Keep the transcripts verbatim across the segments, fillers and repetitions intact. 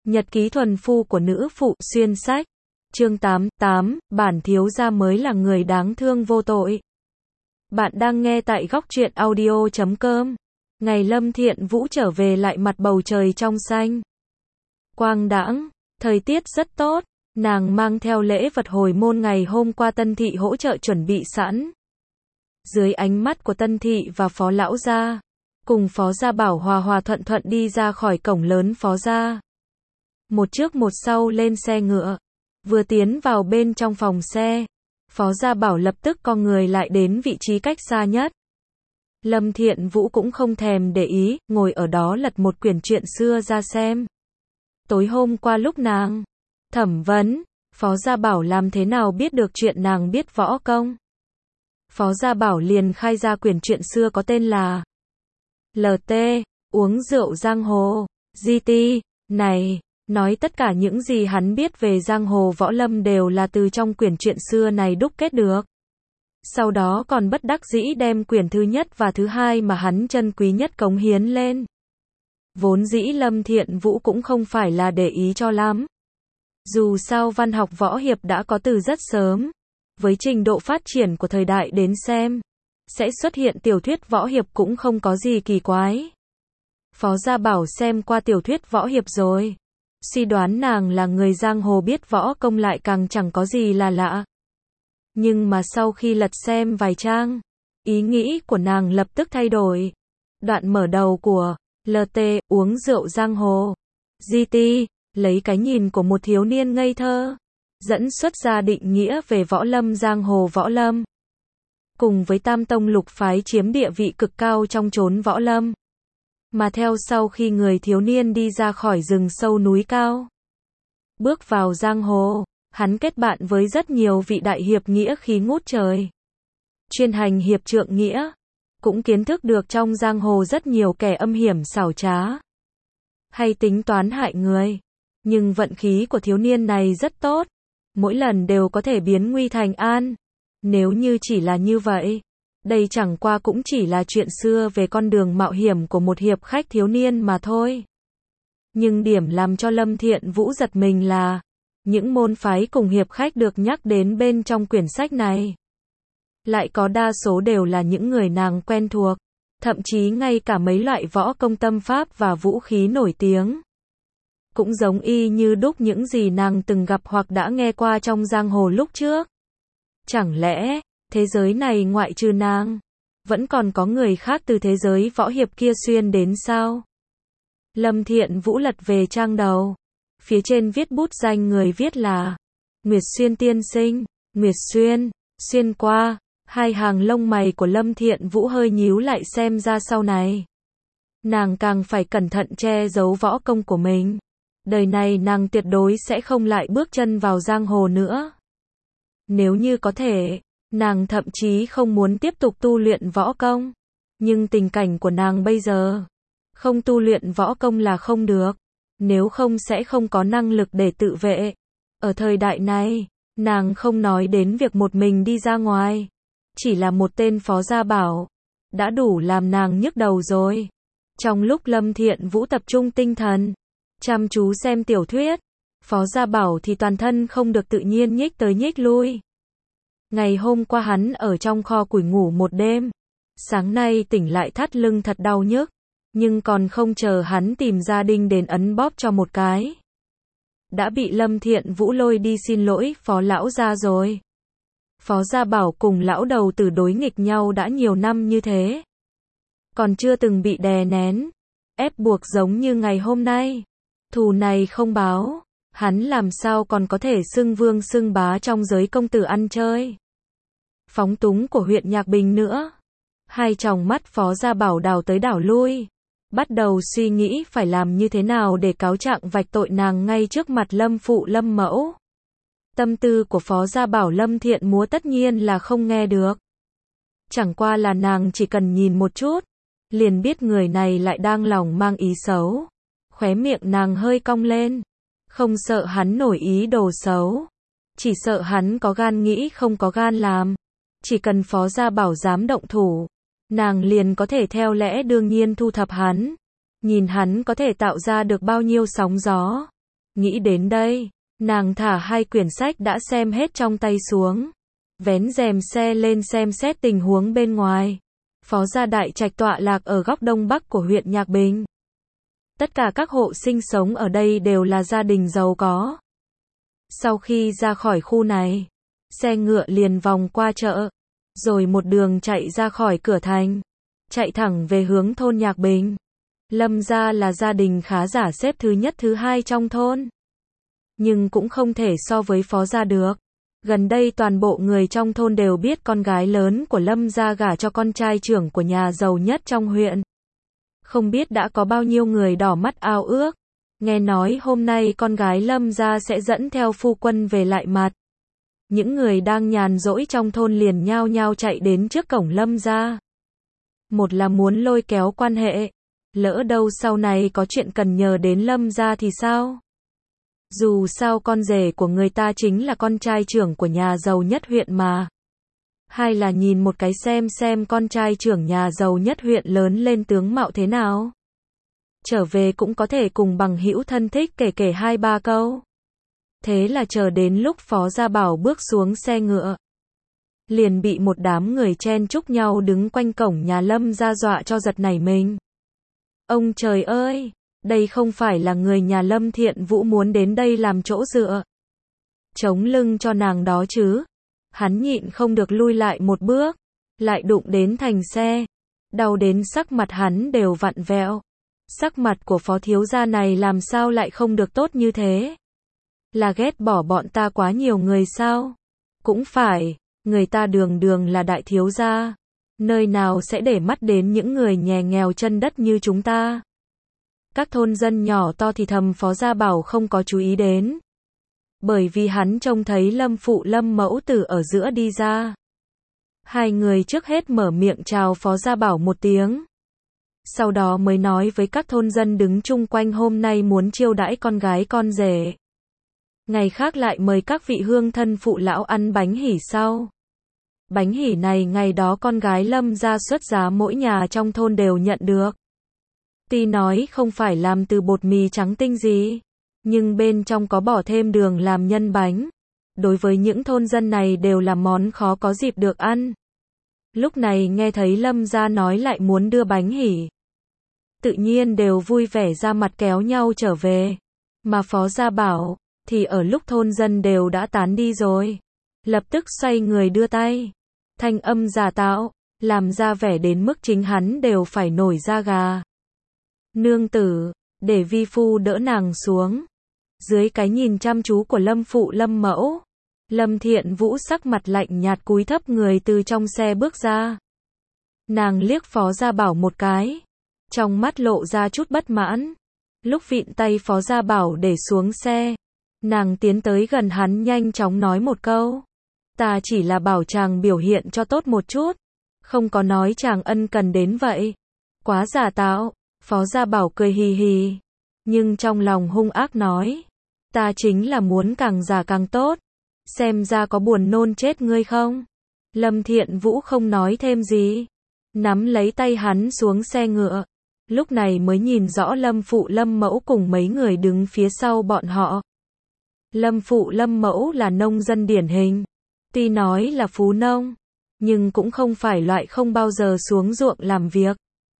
Nhật ký thuần phu của nữ phụ, xuyên sách. Chương tám, tám, bản thiếu gia mới là người đáng thương vô tội. Bạn đang nghe tại góc truyện audio chấm com. Ngày Lâm Thiện Vũ trở về lại mặt bầu trời trong xanh. Quang đãng, thời tiết rất tốt, nàng mang theo lễ vật hồi môn ngày hôm qua Tân Thị hỗ trợ chuẩn bị sẵn. Dưới ánh mắt của Tân Thị và Phó Lão Gia, cùng Phó Gia Bảo hòa hòa thuận thuận đi ra khỏi cổng lớn Phó Gia. Một trước một sau lên xe ngựa. Vừa tiến vào bên trong phòng xe, Phó Gia Bảo lập tức con người lại đến vị trí cách xa nhất. Lâm Thiện Vũ cũng không thèm để ý, ngồi ở đó lật một quyển truyện xưa ra xem. Tối hôm qua lúc nàng thẩm vấn, Phó Gia Bảo làm thế nào biết được chuyện nàng biết võ công. Phó Gia Bảo liền khai ra quyển truyện xưa có tên là lờ tê, uống rượu giang hồ, giê tê, này. Nói tất cả những gì hắn biết về giang hồ võ lâm đều là từ trong quyển truyện xưa này đúc kết được. Sau đó còn bất đắc dĩ đem quyển thứ nhất và thứ hai mà hắn trân quý nhất cống hiến lên. Vốn dĩ Lâm Thiện Vũ cũng không phải là để ý cho lắm. Dù sao văn học võ hiệp đã có từ rất sớm. Với trình độ phát triển của thời đại đến xem, sẽ xuất hiện tiểu thuyết võ hiệp cũng không có gì kỳ quái. Phó Gia Bảo xem qua tiểu thuyết võ hiệp rồi. Suy đoán nàng là người giang hồ biết võ công lại càng chẳng có gì là lạ. Nhưng mà sau khi lật xem vài trang, ý nghĩ của nàng lập tức thay đổi. Đoạn mở đầu của lờ tê, uống rượu giang hồ, giê tê, lấy cái nhìn của một thiếu niên ngây thơ, dẫn xuất ra định nghĩa về võ lâm giang hồ võ lâm. Cùng với tam tông lục phái chiếm địa vị cực cao trong chốn võ lâm. Mà theo sau khi người thiếu niên đi ra khỏi rừng sâu núi cao, bước vào giang hồ, hắn kết bạn với rất nhiều vị đại hiệp nghĩa khí ngút trời. Chuyên hành hiệp trượng nghĩa, cũng kiến thức được trong giang hồ rất nhiều kẻ âm hiểm xảo trá, hay tính toán hại người. Nhưng vận khí của thiếu niên này rất tốt, mỗi lần đều có thể biến nguy thành an. Nếu như chỉ là như vậy, đây chẳng qua cũng chỉ là chuyện xưa về con đường mạo hiểm của một hiệp khách thiếu niên mà thôi. Nhưng điểm làm cho Lâm Thiện Vũ giật mình là, những môn phái cùng hiệp khách được nhắc đến bên trong quyển sách này, lại có đa số đều là những người nàng quen thuộc, thậm chí ngay cả mấy loại võ công tâm pháp và vũ khí nổi tiếng. Cũng giống y như đúc những gì nàng từng gặp hoặc đã nghe qua trong giang hồ lúc trước. Chẳng lẽ thế giới này ngoại trừ nàng, vẫn còn có người khác từ thế giới võ hiệp kia xuyên đến sao? Lâm Thiện Vũ lật về trang đầu. Phía trên viết bút danh người viết là Nguyệt Xuyên tiên sinh, Nguyệt Xuyên, xuyên qua. Hai hàng lông mày của Lâm Thiện Vũ hơi nhíu lại xem ra sau này. Nàng càng phải cẩn thận che giấu võ công của mình. Đời này nàng tuyệt đối sẽ không lại bước chân vào giang hồ nữa. Nếu như có thể, nàng thậm chí không muốn tiếp tục tu luyện võ công. Nhưng tình cảnh của nàng bây giờ, không tu luyện võ công là không được. Nếu không sẽ không có năng lực để tự vệ. Ở thời đại này, nàng không nói đến việc một mình đi ra ngoài. Chỉ là một tên Phó Gia Bảo, đã đủ làm nàng nhức đầu rồi. Trong lúc Lâm Thiện Vũ tập trung tinh thần, chăm chú xem tiểu thuyết, Phó Gia Bảo thì toàn thân không được tự nhiên nhích tới nhích lui. Ngày hôm qua hắn ở trong kho củi ngủ một đêm. Sáng nay tỉnh lại thắt lưng thật đau nhức. Nhưng còn không chờ hắn tìm gia đình đến ấn bóp cho một cái, đã bị Lâm Thiện Vũ lôi đi xin lỗi Phó Lão Gia rồi. Phó Gia Bảo cùng lão đầu tử đối nghịch nhau đã nhiều năm như thế, còn chưa từng bị đè nén, ép buộc giống như ngày hôm nay. Thù này không báo, hắn làm sao còn có thể xưng vương xưng bá trong giới công tử ăn chơi phóng túng của huyện Nhạc Bình nữa. Hai tròng mắt Phó Gia Bảo đảo tới đảo lui, bắt đầu suy nghĩ phải làm như thế nào để cáo trạng vạch tội nàng ngay trước mặt Lâm phụ Lâm mẫu. Tâm tư của Phó Gia Bảo Lâm Thiện Múa tất nhiên là không nghe được. Chẳng qua là nàng chỉ cần nhìn một chút, liền biết người này lại đang lòng mang ý xấu. Khóe miệng nàng hơi cong lên, không sợ hắn nổi ý đồ xấu, chỉ sợ hắn có gan nghĩ không có gan làm. Chỉ cần Phó Gia Bảo dám động thủ, nàng liền có thể theo lẽ đương nhiên thu thập hắn. Nhìn hắn có thể tạo ra được bao nhiêu sóng gió. Nghĩ đến đây, nàng thả hai quyển sách đã xem hết trong tay xuống, vén rèm xe lên xem xét tình huống bên ngoài. Phó gia đại trạch tọa lạc ở góc đông bắc của huyện Nhạc Bình. Tất cả các hộ sinh sống ở đây đều là gia đình giàu có. Sau khi ra khỏi khu này, xe ngựa liền vòng qua chợ, rồi một đường chạy ra khỏi cửa thành, chạy thẳng về hướng thôn Nhạc Bình. Lâm gia là gia đình khá giả xếp thứ nhất thứ hai trong thôn, nhưng cũng không thể so với Phó gia được. Gần đây toàn bộ người trong thôn đều biết con gái lớn của Lâm gia gả cho con trai trưởng của nhà giàu nhất trong huyện. Không biết đã có bao nhiêu người đỏ mắt ao ước. Nghe nói hôm nay con gái Lâm gia sẽ dẫn theo phu quân về lại mặt. Những người đang nhàn rỗi trong thôn liền nhao nhao chạy đến trước cổng Lâm gia. Một là muốn lôi kéo quan hệ, lỡ đâu sau này có chuyện cần nhờ đến Lâm gia thì sao? Dù sao con rể của người ta chính là con trai trưởng của nhà giàu nhất huyện mà. Hay là nhìn một cái xem xem con trai trưởng nhà giàu nhất huyện lớn lên tướng mạo thế nào. Trở về cũng có thể cùng bằng hữu thân thích kể kể hai ba câu. Thế là chờ đến lúc Phó Gia Bảo bước xuống xe ngựa, liền bị một đám người chen chúc nhau đứng quanh cổng nhà Lâm gia dọa cho giật nảy mình. Ông trời ơi! Đây không phải là người nhà Lâm Thiện Vũ muốn đến đây làm chỗ dựa, chống lưng cho nàng đó chứ. Hắn nhịn không được lui lại một bước, lại đụng đến thành xe, đau đến sắc mặt hắn đều vặn vẹo. Sắc mặt của Phó thiếu gia này làm sao lại không được tốt như thế? Là ghét bỏ bọn ta quá nhiều người sao? Cũng phải, người ta đường đường là đại thiếu gia, nơi nào sẽ để mắt đến những người nhè nghèo chân đất như chúng ta. Các thôn dân nhỏ to thì thầm Phó Gia Bảo không có chú ý đến. Bởi vì hắn trông thấy Lâm phụ Lâm mẫu tử ở giữa đi ra. Hai người trước hết mở miệng chào Phó Gia Bảo một tiếng. Sau đó mới nói với các thôn dân đứng chung quanh hôm nay muốn chiêu đãi con gái con rể. Ngày khác lại mời các vị hương thân phụ lão ăn bánh hỉ sau. Bánh hỉ này ngày đó con gái Lâm gia xuất giá mỗi nhà trong thôn đều nhận được. Tuy nói không phải làm từ bột mì trắng tinh gì, nhưng bên trong có bỏ thêm đường làm nhân bánh. Đối với những thôn dân này đều là món khó có dịp được ăn. Lúc này nghe thấy Lâm gia nói lại muốn đưa bánh hỉ, tự nhiên đều vui vẻ ra mặt kéo nhau trở về. Mà Phó Gia Bảo thì ở lúc thôn dân đều đã tán đi rồi, lập tức xoay người đưa tay, thanh âm giả tạo, làm ra vẻ đến mức chính hắn đều phải nổi da gà. Nương tử, để vi phu đỡ nàng xuống. Dưới cái nhìn chăm chú của Lâm phụ Lâm mẫu, Lâm Thiện Vũ sắc mặt lạnh nhạt cúi thấp người từ trong xe bước ra. Nàng liếc Phó Gia Bảo một cái, trong mắt lộ ra chút bất mãn. Lúc vịn tay Phó Gia Bảo để xuống xe, nàng tiến tới gần hắn nhanh chóng nói một câu. Ta chỉ là bảo chàng biểu hiện cho tốt một chút, không có nói chàng ân cần đến vậy. Quá giả tạo. Phó Gia Bảo cười hì hì, nhưng trong lòng hung ác nói. Ta chính là muốn càng giả càng tốt. Xem ra có buồn nôn chết ngươi không? Lâm Thiện Vũ không nói thêm gì, nắm lấy tay hắn xuống xe ngựa. Lúc này mới nhìn rõ Lâm phụ Lâm mẫu cùng mấy người đứng phía sau bọn họ. Lâm phụ Lâm mẫu là nông dân điển hình. Tuy nói là phú nông, nhưng cũng không phải loại không bao giờ xuống ruộng làm việc.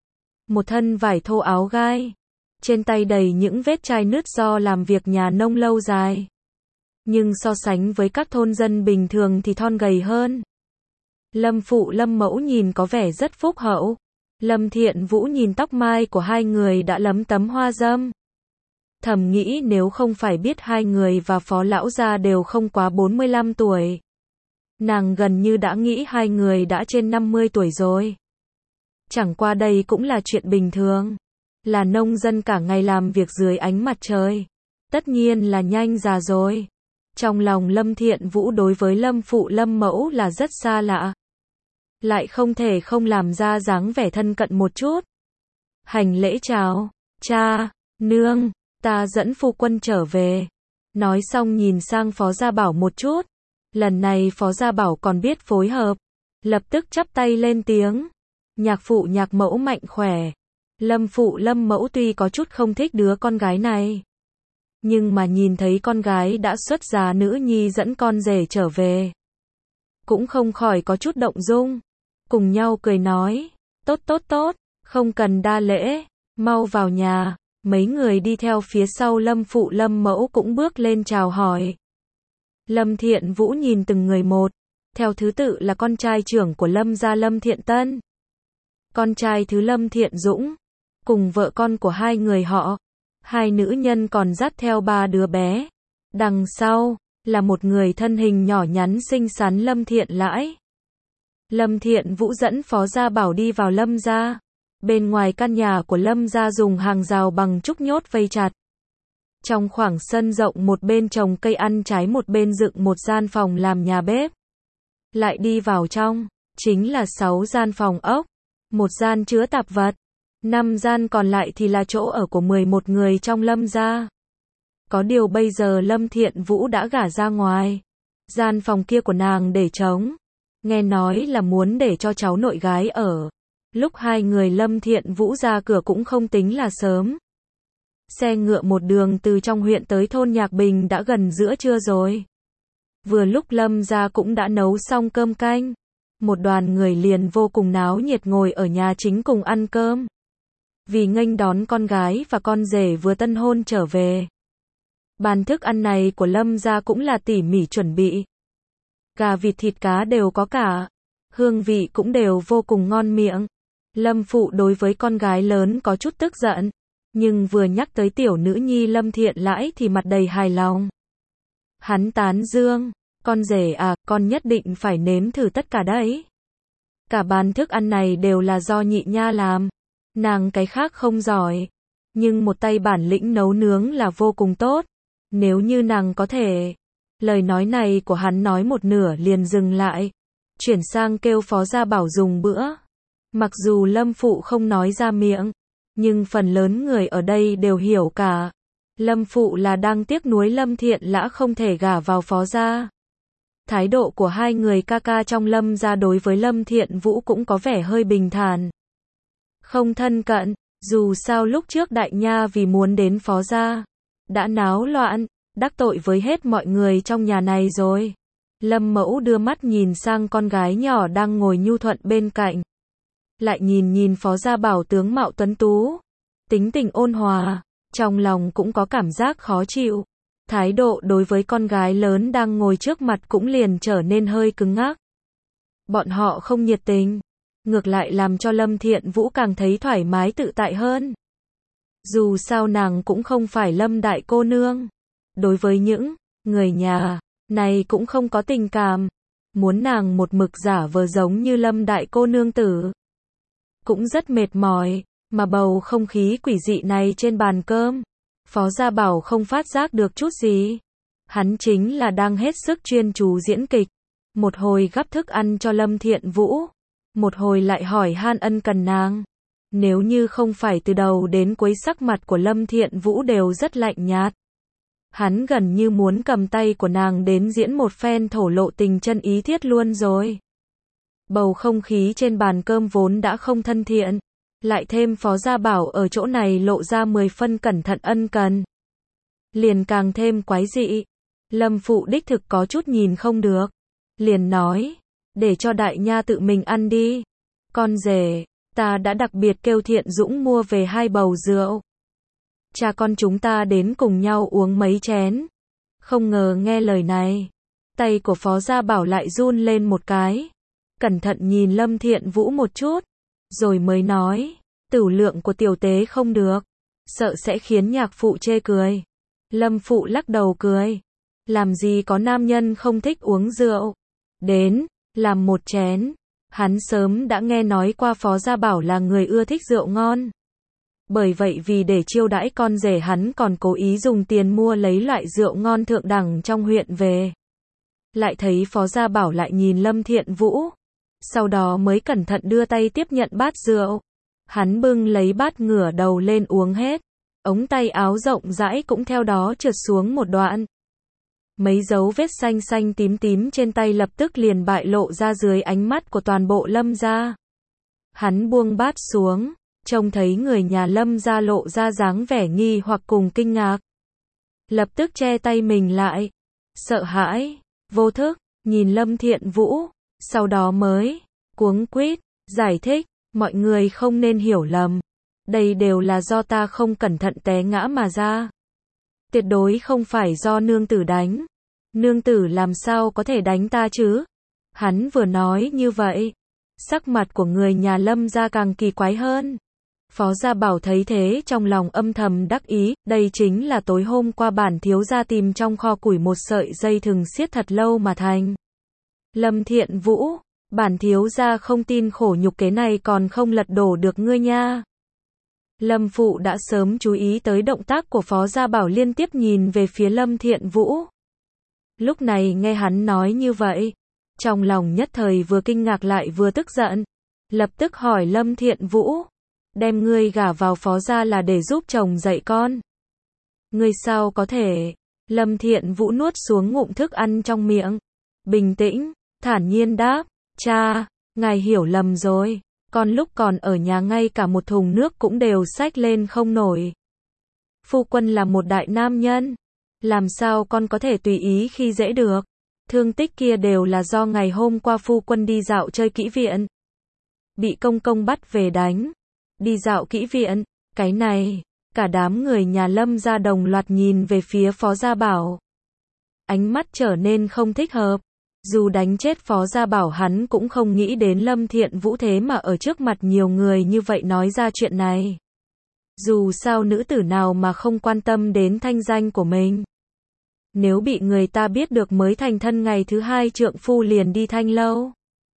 Một thân vải thô áo gai, trên tay đầy những vết chai nứt do làm việc nhà nông lâu dài. Nhưng so sánh với các thôn dân bình thường thì thon gầy hơn. Lâm phụ Lâm mẫu nhìn có vẻ rất phúc hậu. Lâm Thiện Vũ nhìn tóc mai của hai người đã lấm tấm hoa râm. Thầm nghĩ nếu không phải biết hai người và Phó lão gia đều không quá bốn mươi lăm tuổi. Nàng gần như đã nghĩ hai người đã trên năm mươi tuổi rồi. Chẳng qua đây cũng là chuyện bình thường. Là nông dân cả ngày làm việc dưới ánh mặt trời. Tất nhiên là nhanh già rồi. Trong lòng Lâm Thiện Vũ đối với Lâm phụ Lâm mẫu là rất xa lạ. Lại không thể không làm ra dáng vẻ thân cận một chút. Hành lễ chào. Cha, nương, ta dẫn phu quân trở về. Nói xong nhìn sang Phó Gia Bảo một chút. Lần này Phó Gia Bảo còn biết phối hợp. Lập tức chắp tay lên tiếng. Nhạc phụ nhạc mẫu mạnh khỏe. Lâm phụ Lâm mẫu tuy có chút không thích đứa con gái này, Nhưng mà nhìn thấy con gái đã xuất giá nữ nhi dẫn con rể trở về, cũng không khỏi có chút động dung, cùng nhau cười nói, tốt tốt tốt, không cần đa lễ, mau vào nhà. Mấy người đi theo phía sau Lâm phụ Lâm mẫu cũng bước lên chào hỏi. Lâm Thiện Vũ nhìn từng người một, theo thứ tự là con trai trưởng của Lâm gia Lâm Thiện Tân, con trai thứ Lâm Thiện Dũng, cùng vợ con của hai người họ, hai nữ nhân còn dắt theo ba đứa bé. Đằng sau là một người thân hình nhỏ nhắn xinh xắn Lâm Thiện Lãi. Lâm Thiện Vũ dẫn Phó Gia Bảo đi vào Lâm gia. Bên ngoài căn nhà của Lâm gia dùng hàng rào bằng trúc nhốt vây chặt. Trong khoảng sân rộng một bên trồng cây ăn trái một bên dựng một gian phòng làm nhà bếp. Lại đi vào trong, chính là sáu gian phòng ốc, một gian chứa tạp vật, năm gian còn lại thì là chỗ ở của mười một người trong Lâm gia. Có điều bây giờ Lâm Thiện Vũ đã gả ra ngoài, gian phòng kia của nàng để trống, nghe nói là muốn để cho cháu nội gái ở. Lúc hai người Lâm Thiện Vũ ra cửa cũng không tính là sớm. Xe ngựa một đường từ trong huyện tới thôn Nhạc Bình đã gần giữa trưa rồi. Vừa lúc Lâm gia cũng đã nấu xong cơm canh. Một đoàn người liền vô cùng náo nhiệt ngồi ở nhà chính cùng ăn cơm. Vì nghênh đón con gái và con rể vừa tân hôn trở về. Bàn thức ăn này của Lâm gia cũng là tỉ mỉ chuẩn bị. Gà vịt thịt cá đều có cả. Hương vị cũng đều vô cùng ngon miệng. Lâm phụ đối với con gái lớn có chút tức giận, nhưng vừa nhắc tới tiểu nữ nhi Lâm Thiện Lãi thì mặt đầy hài lòng. Hắn tán dương, con rể à, con nhất định phải nếm thử tất cả đấy. Cả bàn thức ăn này đều là do nhị nha làm, nàng cái khác không giỏi, nhưng một tay bản lĩnh nấu nướng là vô cùng tốt. Nếu như nàng có thể. Lời nói này của hắn nói một nửa liền dừng lại, chuyển sang kêu Phó Gia Bảo dùng bữa. Mặc dù Lâm phụ không nói ra miệng, nhưng phần lớn người ở đây đều hiểu cả. Lâm phụ là đang tiếc nuối Lâm Thiện Lã không thể gả vào Phó gia. Thái độ của hai người ca ca trong Lâm gia đối với Lâm Thiện Vũ cũng có vẻ hơi bình thản, không thân cận. Dù sao lúc trước đại nha vì muốn đến Phó gia, đã náo loạn, đắc tội với hết mọi người trong nhà này rồi. Lâm mẫu đưa mắt nhìn sang con gái nhỏ đang ngồi nhu thuận bên cạnh. Lại nhìn nhìn Phó Gia Bảo tướng mạo tuấn tú, tính tình ôn hòa, trong lòng cũng có cảm giác khó chịu. Thái độ đối với con gái lớn đang ngồi trước mặt cũng liền trở nên hơi cứng ngắc. Bọn họ không nhiệt tình, ngược lại làm cho Lâm Thiện Vũ càng thấy thoải mái tự tại hơn. Dù sao nàng cũng không phải Lâm đại cô nương. Đối với những người nhà này cũng không có tình cảm. Muốn nàng một mực giả vờ giống như Lâm đại cô nương tử cũng rất mệt mỏi, mà bầu không khí quỷ dị này trên bàn cơm, Phó Gia Bảo không phát giác được chút gì. Hắn chính là đang hết sức chuyên chú diễn kịch, một hồi gắp thức ăn cho Lâm Thiện Vũ, một hồi lại hỏi han ân cần nàng. Nếu như không phải từ đầu đến cuối sắc mặt của Lâm Thiện Vũ đều rất lạnh nhạt, hắn gần như muốn cầm tay của nàng đến diễn một phen thổ lộ tình chân ý thiết luôn rồi. Bầu không khí trên bàn cơm vốn đã không thân thiện, lại thêm Phó Gia Bảo ở chỗ này lộ ra mười phân cẩn thận ân cần, liền càng thêm quái dị. Lâm phụ đích thực có chút nhìn không được, liền nói, để cho đại nha tự mình ăn đi. Con rể, ta đã đặc biệt kêu Thiện Dũng mua về hai bầu rượu. Cha con chúng ta đến cùng nhau uống mấy chén. Không ngờ nghe lời này, tay của Phó Gia Bảo lại run lên một cái. Cẩn thận nhìn Lâm Thiện Vũ một chút, rồi mới nói, tửu lượng của tiểu tế không được, sợ sẽ khiến nhạc phụ chê cười. Lâm phụ lắc đầu cười, làm gì có nam nhân không thích uống rượu. Đến, làm một chén. Hắn sớm đã nghe nói qua Phó Gia Bảo là người ưa thích rượu ngon. Bởi vậy vì để chiêu đãi con rể hắn còn cố ý dùng tiền mua lấy loại rượu ngon thượng đẳng trong huyện về. Lại thấy Phó Gia Bảo lại nhìn Lâm Thiện Vũ, sau đó mới cẩn thận đưa tay tiếp nhận bát rượu. Hắn bưng lấy bát ngửa đầu lên uống hết, ống tay áo rộng rãi cũng theo đó trượt xuống một đoạn. Mấy dấu vết xanh xanh tím tím trên tay lập tức liền bại lộ ra dưới ánh mắt của toàn bộ Lâm gia. Hắn buông bát xuống, trông thấy người nhà Lâm gia lộ ra dáng vẻ nghi hoặc cùng kinh ngạc. lập tức che tay mình lại. Sợ hãi, vô thức, nhìn Lâm Thiện Vũ, sau đó mới cuống quýt giải thích, mọi người không nên hiểu lầm. Đây đều là do ta không cẩn thận té ngã mà ra. Tuyệt đối không phải do nương tử đánh. Nương tử làm sao có thể đánh ta chứ? Hắn vừa nói như vậy, sắc mặt của người nhà Lâm gia càng kỳ quái hơn. Phó Gia Bảo thấy thế trong lòng âm thầm đắc ý, đây chính là tối hôm qua bản thiếu gia tìm trong kho củi một sợi dây thừng siết thật lâu mà thành. Lâm Thiện Vũ, bản thiếu gia không tin khổ nhục kế này còn không lật đổ được ngươi nha. Lâm Phụ đã sớm chú ý tới động tác của Phó Gia Bảo, liên tiếp nhìn về phía Lâm Thiện Vũ. Lúc này nghe hắn nói như vậy, trong lòng nhất thời vừa kinh ngạc lại vừa tức giận. Lập tức hỏi Lâm Thiện Vũ, đem ngươi gả vào Phó gia là để giúp chồng dạy con. Ngươi sao có thể? Lâm Thiện Vũ nuốt xuống ngụm thức ăn trong miệng. Bình tĩnh, thản nhiên đáp, cha, ngài hiểu lầm rồi. Con lúc còn ở nhà ngay cả một thùng nước cũng đều xách lên không nổi. Phu quân là một đại nam nhân. Làm sao con có thể tùy ý khi dễ được? Thương tích kia đều là do ngày hôm qua phu quân đi dạo chơi kỹ viện. Bị công công bắt về đánh. Đi dạo kỹ viện, cái này, cả đám người nhà Lâm gia đồng loạt nhìn về phía Phó Gia Bảo. Ánh mắt trở nên không thích hợp. Dù đánh chết Phó Gia Bảo hắn cũng không nghĩ đến Lâm Thiện Vũ thế mà ở trước mặt nhiều người như vậy nói ra chuyện này. Dù sao nữ tử nào mà không quan tâm đến thanh danh của mình. Nếu bị người ta biết được mới thành thân ngày thứ hai trượng phu liền đi thanh lâu.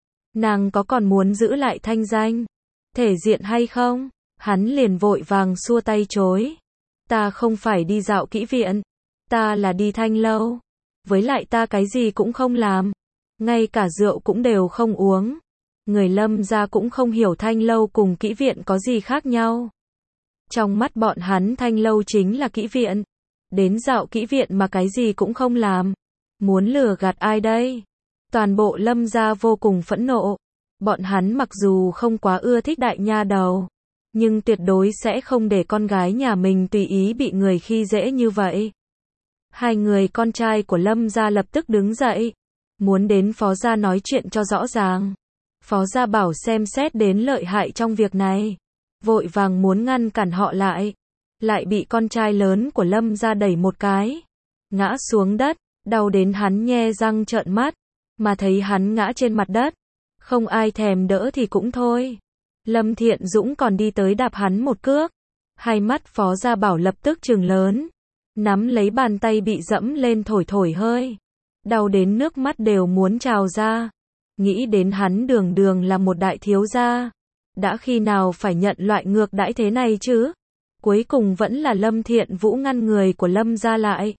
Nàng có còn muốn giữ lại thanh danh, thể diện hay không? Hắn liền vội vàng xua tay chối. Ta không phải đi dạo kỹ viện. Ta là đi thanh lâu. Với lại ta cái gì cũng không làm. Ngay cả rượu cũng đều không uống. Người Lâm gia cũng không hiểu thanh lâu cùng kỹ viện có gì khác nhau. Trong mắt bọn hắn thanh lâu chính là kỹ viện. Đến dạo kỹ viện mà cái gì cũng không làm. Muốn lừa gạt ai đây? Toàn bộ Lâm gia vô cùng phẫn nộ. Bọn hắn mặc dù không quá ưa thích đại nha đầu, nhưng tuyệt đối sẽ không để con gái nhà mình tùy ý bị người khi dễ như vậy. Hai người con trai của Lâm gia lập tức đứng dậy, muốn đến Phó gia nói chuyện cho rõ ràng. Phó Gia Bảo xem xét đến lợi hại trong việc này, vội vàng muốn ngăn cản họ lại, lại bị con trai lớn của Lâm gia đẩy một cái, ngã xuống đất, đau đến hắn nhe răng trợn mắt, mà thấy hắn ngã trên mặt đất, không ai thèm đỡ thì cũng thôi. Lâm Thiện Dũng còn đi tới đạp hắn một cước. Hai mắt Phó Gia Bảo lập tức trừng lớn, nắm lấy bàn tay bị dẫm lên thổi thổi hơi, đau đến nước mắt đều muốn trào ra. Nghĩ đến hắn đường đường là một đại thiếu gia, đã khi nào phải nhận loại ngược đãi thế này chứ? Cuối cùng vẫn là Lâm Thiện Vũ ngăn người của Lâm gia lại.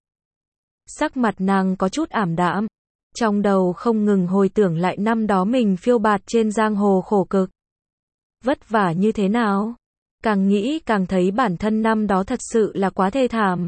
Sắc mặt nàng có chút ảm đạm, trong đầu không ngừng hồi tưởng lại năm đó mình phiêu bạt trên giang hồ khổ cực. Vất vả như thế nào? Càng nghĩ càng thấy bản thân năm đó thật sự là quá thê thảm.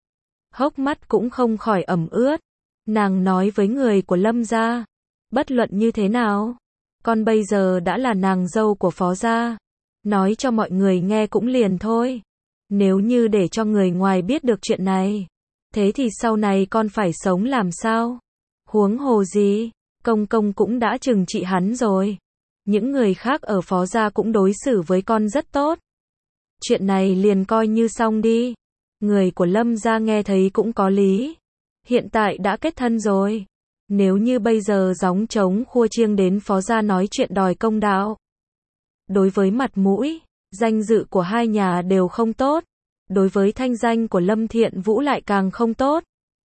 Hốc mắt cũng không khỏi ẩm ướt. Nàng nói với người của Lâm gia, bất luận như thế nào, con bây giờ đã là nàng dâu của Phó gia. Nói cho mọi người nghe cũng liền thôi. Nếu như để cho người ngoài biết được chuyện này, thế thì sau này con phải sống làm sao? Huống hồ gì, công công cũng đã trừng trị hắn rồi. Những người khác ở Phó gia cũng đối xử với con rất tốt. Chuyện này liền coi như xong đi. Người của Lâm gia nghe thấy cũng có lý. Hiện tại đã kết thân rồi. Nếu như bây giờ gióng trống khua chiêng đến Phó gia nói chuyện đòi công đạo, đối với mặt mũi, danh dự của hai nhà đều không tốt. Đối với thanh danh của Lâm Thiện Vũ lại càng không tốt.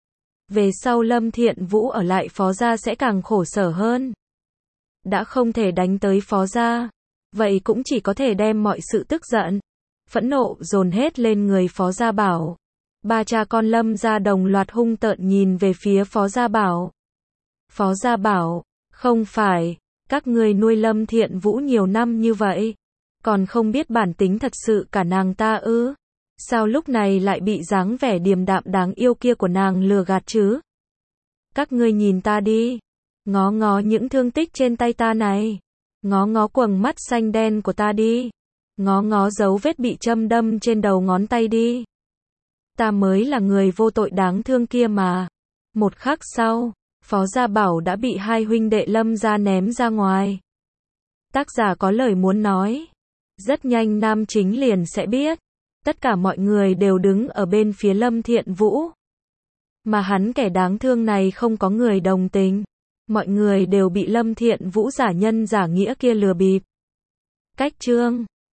Về sau Lâm Thiện Vũ ở lại Phó gia sẽ càng khổ sở hơn. Đã không thể đánh tới Phó gia, vậy cũng chỉ có thể đem mọi sự tức giận, phẫn nộ dồn hết lên người Phó Gia Bảo. Ba cha con Lâm gia đồng loạt hung tợn nhìn về phía Phó Gia Bảo. Phó Gia Bảo, không phải, các ngươi nuôi Lâm Thiện Vũ nhiều năm như vậy, còn không biết bản tính thật sự cả nàng ta ư? Sao lúc này lại bị dáng vẻ điềm đạm đáng yêu kia của nàng lừa gạt chứ? Các ngươi nhìn ta đi, ngó ngó những thương tích trên tay ta này, ngó ngó quầng mắt xanh đen của ta đi, ngó ngó dấu vết bị châm đâm trên đầu ngón tay đi. ta mới là người vô tội đáng thương kia mà. Một khắc sau, Phó Gia Bảo đã bị hai huynh đệ Lâm gia ném ra ngoài. Tác giả có lời muốn nói. Rất nhanh nam chính liền sẽ biết. Tất cả mọi người đều đứng ở bên phía Lâm Thiện Vũ. Mà hắn kẻ đáng thương này không có người đồng tình. Mọi người đều bị Lâm Thiện Vũ giả nhân giả nghĩa kia lừa bịp. Cách chương